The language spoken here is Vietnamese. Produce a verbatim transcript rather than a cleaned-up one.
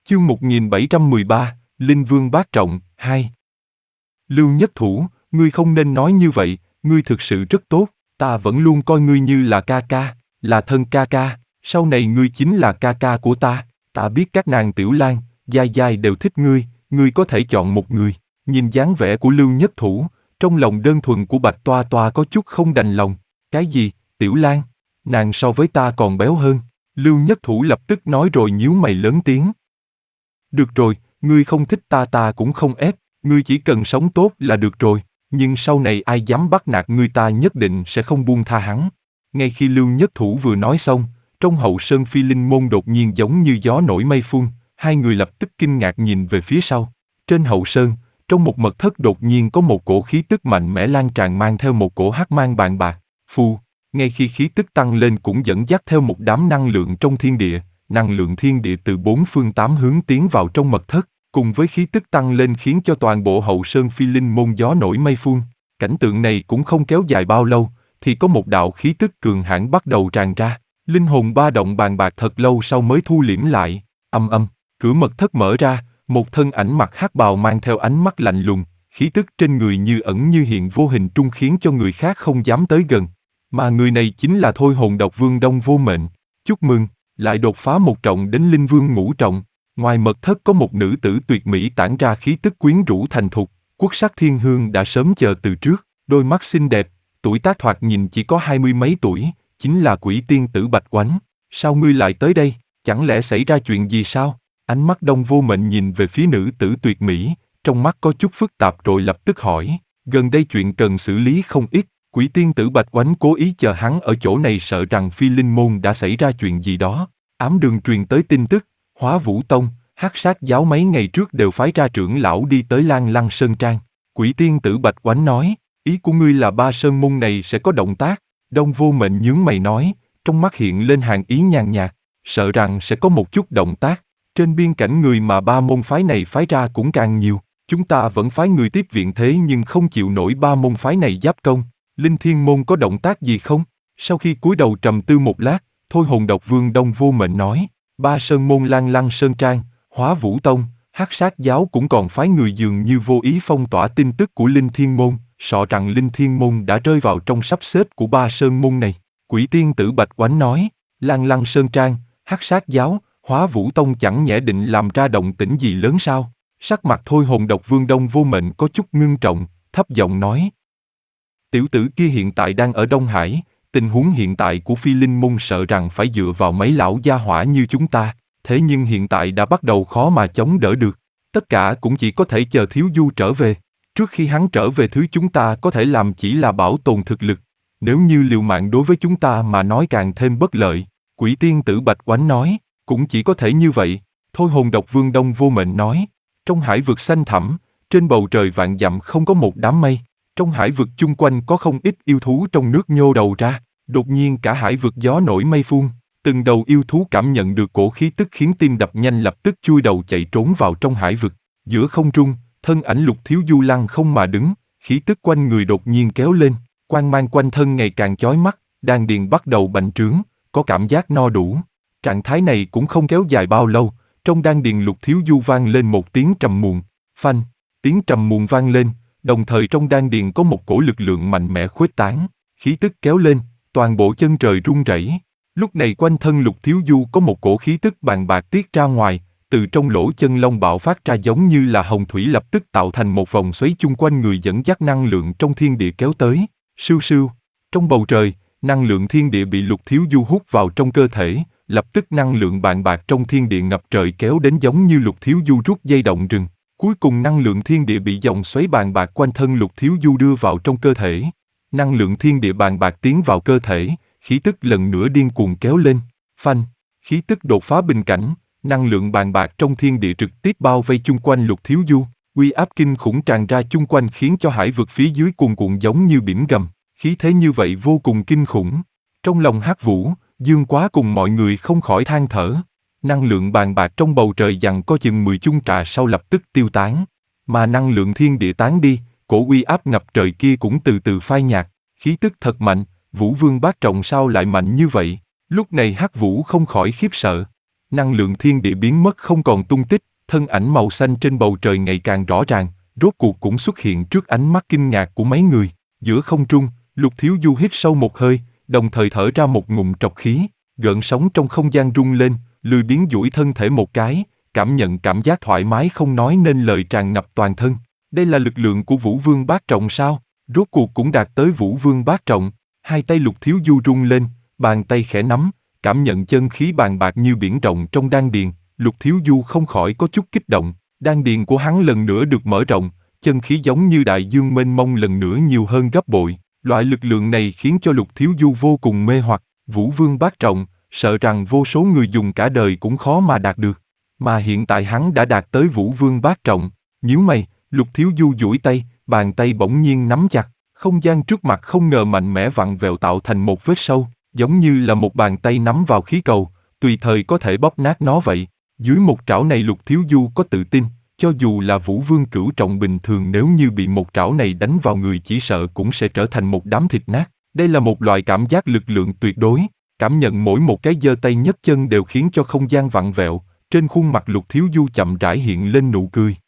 Chương một nghìn bảy trăm mười ba, Linh Vương Bát Trọng, hai. Lưu Nhất Thủ, ngươi không nên nói như vậy, ngươi thực sự rất tốt, ta vẫn luôn coi ngươi như là ca ca, là thân ca ca, sau này ngươi chính là ca ca của ta, ta biết các nàng Tiểu Lan, Giai Giai đều thích ngươi, ngươi có thể chọn một người. Nhìn dáng vẻ của Lưu Nhất Thủ, trong lòng đơn thuần của Bạch Toa Toa có chút không đành lòng. Cái gì, Tiểu Lan? Nàng so với ta còn béo hơn. Lưu Nhất Thủ lập tức nói rồi nhíu mày lớn tiếng. Được rồi, ngươi không thích ta ta cũng không ép, ngươi chỉ cần sống tốt là được rồi, nhưng sau này ai dám bắt nạt ngươi ta nhất định sẽ không buông tha hắn. Ngay khi Lưu Nhất Thủ vừa nói xong, trong hậu sơn Phi Linh môn đột nhiên giống như gió nổi mây phun, hai người lập tức kinh ngạc nhìn về phía sau. Trên hậu sơn, trong một mật thất đột nhiên có một cổ khí tức mạnh mẽ lan tràn mang theo một cổ hắc mang bàn bạc, phù. Ngay khi khí tức tăng lên cũng dẫn dắt theo một đám năng lượng trong thiên địa, năng lượng thiên địa từ bốn phương tám hướng tiến vào trong mật thất, cùng với khí tức tăng lên khiến cho toàn bộ hậu sơn Phi Linh môn gió nổi mây phun. Cảnh tượng này cũng không kéo dài bao lâu, thì có một đạo khí tức cường hãn bắt đầu tràn ra, linh hồn ba động bàn bạc thật lâu sau mới thu liễm lại. Âm âm, cửa mật thất mở ra, một thân ảnh mặc hắc bào mang theo ánh mắt lạnh lùng, khí tức trên người như ẩn như hiện vô hình trung khiến cho người khác không dám tới gần. Mà người này chính là Thôi Hồn Độc Vương Đông Vô Mệnh. Chúc mừng, lại đột phá một trọng đến Linh Vương ngũ trọng. Ngoài mật thất có một nữ tử tuyệt mỹ tản ra khí tức quyến rũ thành thục, quốc sắc thiên hương đã sớm chờ từ trước, đôi mắt xinh đẹp, tuổi tác thoạt nhìn chỉ có hai mươi mấy tuổi, chính là Quỷ Tiên Tử Bạch Oánh. Sao ngươi lại tới đây, chẳng lẽ xảy ra chuyện gì sao? Ánh mắt Đông Vô Mệnh nhìn về phía nữ tử tuyệt mỹ, trong mắt có chút phức tạp rồi lập tức hỏi, gần đây chuyện cần xử lý không ít. Quỷ Tiên Tử Bạch Oánh cố ý chờ hắn ở chỗ này sợ rằng Phi Linh môn đã xảy ra chuyện gì đó. Ám đường truyền tới tin tức, Hóa Vũ Tông, Hắc Sát giáo mấy ngày trước đều phái ra trưởng lão đi tới Lan Lăng Sơn Trang. Quỷ Tiên Tử Bạch Oánh nói, ý của ngươi là ba sơn môn này sẽ có động tác. Đông Vô Mệnh nhướng mày nói, trong mắt hiện lên hàng ý nhàn nhạt, sợ rằng sẽ có một chút động tác. Trên biên cảnh người mà ba môn phái này phái ra cũng càng nhiều, chúng ta vẫn phái người tiếp viện thế nhưng không chịu nổi ba môn phái này giáp công. Linh Thiên môn có động tác gì không? Sau khi cúi đầu trầm tư một lát, Thôi Hồn Độc Vương Đông Vô Mệnh nói, ba sơn môn Lan Lăng Sơn Trang, Hóa Vũ Tông, Hắc Sát giáo cũng còn phái người dường như vô ý phong tỏa tin tức của Linh Thiên môn, sợ rằng Linh Thiên môn đã rơi vào trong sắp xếp của ba sơn môn này. Quỷ Tiên Tử Bạch Oánh nói, Lan Lăng Sơn Trang, Hắc Sát giáo, Hóa Vũ Tông chẳng nhẽ định làm ra động tĩnh gì lớn sao? Sắc mặt Thôi Hồn Độc Vương Đông Vô Mệnh có chút ngưng trọng, thấp giọng nói. Tiểu tử kia hiện tại đang ở Đông Hải, tình huống hiện tại của Phi Linh môn sợ rằng phải dựa vào mấy lão gia hỏa như chúng ta, thế nhưng hiện tại đã bắt đầu khó mà chống đỡ được. Tất cả cũng chỉ có thể chờ Thiếu Du trở về. Trước khi hắn trở về thứ chúng ta có thể làm chỉ là bảo tồn thực lực. Nếu như liều mạng đối với chúng ta mà nói càng thêm bất lợi. Quỷ Tiên Tử Bạch Oánh nói, cũng chỉ có thể như vậy. Thôi Hồn Độc Vương Đông Vô Mệnh nói, trong hải vực xanh thẳm, trên bầu trời vạn dặm không có một đám mây. Trong hải vực chung quanh có không ít yêu thú trong nước nhô đầu ra, đột nhiên cả hải vực gió nổi mây phun, từng đầu yêu thú cảm nhận được cổ khí tức khiến tim đập nhanh lập tức chui đầu chạy trốn vào trong hải vực. Giữa không trung, thân ảnh Lục Thiếu Du lăng không mà đứng, khí tức quanh người đột nhiên kéo lên, quang mang quanh thân ngày càng chói mắt, đan điền bắt đầu bành trướng, có cảm giác no đủ. Trạng thái này cũng không kéo dài bao lâu, trong đan điền Lục Thiếu Du vang lên một tiếng trầm muộn, phanh, tiếng trầm muộn vang lên. Đồng thời trong đan điền có một cổ lực lượng mạnh mẽ khuếch tán, khí tức kéo lên, toàn bộ chân trời rung rẩy. Lúc này quanh thân Lục Thiếu Du có một cổ khí tức bàn bạc tiết ra ngoài, từ trong lỗ chân lông bạo phát ra giống như là hồng thủy lập tức tạo thành một vòng xoáy chung quanh người dẫn dắt năng lượng trong thiên địa kéo tới. Sưu sưu, trong bầu trời, năng lượng thiên địa bị Lục Thiếu Du hút vào trong cơ thể, lập tức năng lượng bàn bạc trong thiên địa ngập trời kéo đến giống như Lục Thiếu Du rút dây động rừng. Cuối cùng năng lượng thiên địa bị dòng xoáy bàn bạc quanh thân Lục Thiếu Du đưa vào trong cơ thể. Năng lượng thiên địa bàn bạc tiến vào cơ thể, khí tức lần nữa điên cuồng kéo lên. Phanh, khí tức đột phá bình cảnh, năng lượng bàn bạc trong thiên địa trực tiếp bao vây chung quanh Lục Thiếu Du. Uy áp kinh khủng tràn ra chung quanh khiến cho hải vực phía dưới cuồn cuộn giống như biển gầm. Khí thế như vậy vô cùng kinh khủng. Trong lòng Hắc Vũ, Dương Quá cùng mọi người không khỏi than thở. Năng lượng bàn bạc trong bầu trời giằng có chừng mười chung trà sau lập tức tiêu tán, mà năng lượng thiên địa tán đi, cổ uy áp ngập trời kia cũng từ từ phai nhạt, khí tức thật mạnh, Vũ Vương Bát Trọng sao lại mạnh như vậy? Lúc này Hắc Vũ không khỏi khiếp sợ. năng lượng thiên địa biến mất không còn tung tích, thân ảnh màu xanh trên bầu trời ngày càng rõ ràng, rốt cuộc cũng xuất hiện trước ánh mắt kinh ngạc của mấy người. Giữa không trung, Lục Thiếu Du hít sâu một hơi, đồng thời thở ra một ngụm trọc khí, gợn sóng trong không gian rung lên, lười biếng duỗi thân thể một cái, cảm nhận cảm giác thoải mái không nói nên lời tràn ngập toàn thân. Đây là lực lượng của Vũ Vương Bát Trọng sao? Rốt cuộc cũng đạt tới Vũ Vương Bát Trọng. Hai tay Lục Thiếu Du rung lên, bàn tay khẽ nắm, cảm nhận chân khí bàn bạc như biển rộng trong đan điền. Lục Thiếu Du không khỏi có chút kích động, đan điền của hắn lần nữa được mở rộng, chân khí giống như đại dương mênh mông lần nữa nhiều hơn gấp bội. Loại lực lượng này khiến cho Lục Thiếu Du vô cùng mê hoặc. Vũ Vương Bát Trọng, sợ rằng vô số người dùng cả đời cũng khó mà đạt được. Mà hiện tại hắn đã đạt tới Vũ Vương Bát Trọng. Nhíu mày, Lục Thiếu Du duỗi tay, bàn tay bỗng nhiên nắm chặt, không gian trước mặt không ngờ mạnh mẽ vặn vẹo tạo thành một vết sâu, giống như là một bàn tay nắm vào khí cầu, tùy thời có thể bóp nát nó vậy. Dưới một trảo này Lục Thiếu Du có tự tin, cho dù là Vũ Vương Cửu Trọng bình thường nếu như bị một trảo này đánh vào người chỉ sợ cũng sẽ trở thành một đám thịt nát. Đây là một loại cảm giác lực lượng tuyệt đối, cảm nhận mỗi một cái giơ tay nhấc chân đều khiến cho không gian vặn vẹo, trên khuôn mặt Lục Thiếu Du chậm rãi hiện lên nụ cười.